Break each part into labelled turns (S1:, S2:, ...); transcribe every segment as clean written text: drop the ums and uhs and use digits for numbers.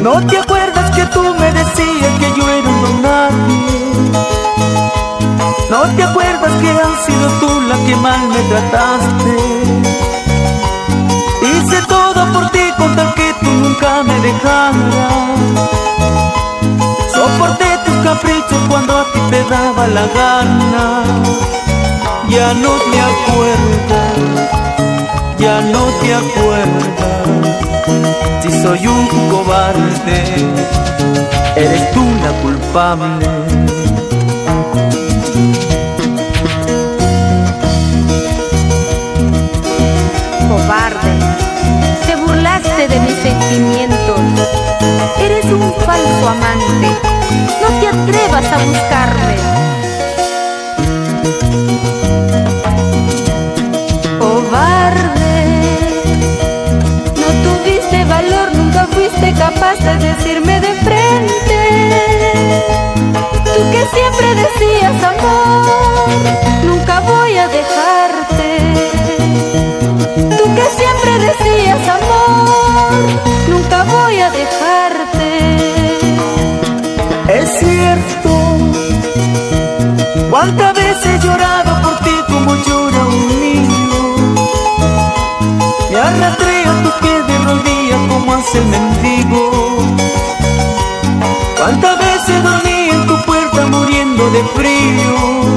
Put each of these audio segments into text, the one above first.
S1: ¿No te acuerdas que tú me decías que yo era un don nadie? ¿No te acuerdas que has sido tú la que mal me trataste? Hice todo por ti con tal que tú nunca me dejaras. Soporté tus caprichos cuando a ti te daba la gana. Ya no te acuerdas, ya no te acuerdas. Si soy un cobarde, eres tú la culpable.
S2: Cobarde, te burlaste de mis sentimientos. Eres un falso amante, no te atrevas a buscarme. Cobarde, no tuviste valor, nunca fuiste capaz de decirme de frente. Tú que siempre decías amor, nunca voy a dejarte. Tú que siempre decías amor, nunca voy a dejarte.
S1: Es cierto, cuántas veces he llorado por ti como llora un niño. Me arrastré a tu pie de rodillas como hace el mendigo. Cuántas veces dormí en tu puerta muriendo de frío.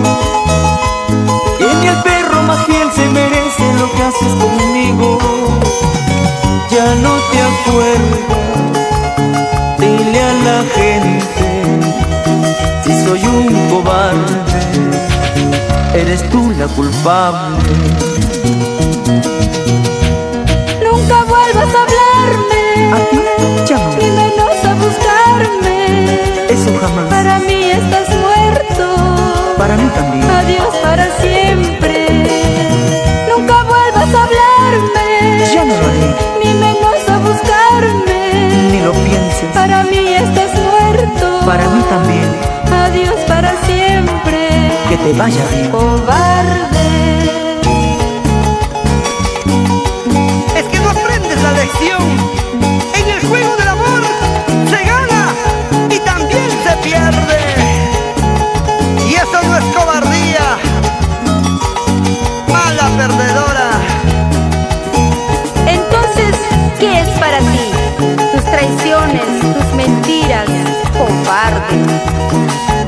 S1: Y ni el perro más fiel se merece lo que haces conmigo. Ya no te acuerdas, dile a la gente, si soy un cobarde, eres tú la culpable.
S2: Nunca vuelvas a hablarme,
S1: ¿A ti? Ya no.
S2: ni menos a buscarme.
S1: Eso jamás.
S2: Para mí estás muerto,
S1: Para mí también.
S2: adiós para siempre. Nunca vuelvas a hablarme,
S1: Ya no lo haré,
S2: ni menos a buscarme.
S1: ni lo pienses.
S2: Para mí estás muerto,
S1: Para mí también.
S2: adiós para siempre.
S1: Que te vaya bien.
S2: Cobarde.
S3: Es que no aprendes la lección. En el juego del amor se gana y también se pierde. Y eso no es cobardía, mala perdedora.
S2: Entonces, ¿qué es para ti? Tus traiciones, tus mentiras, cobarde.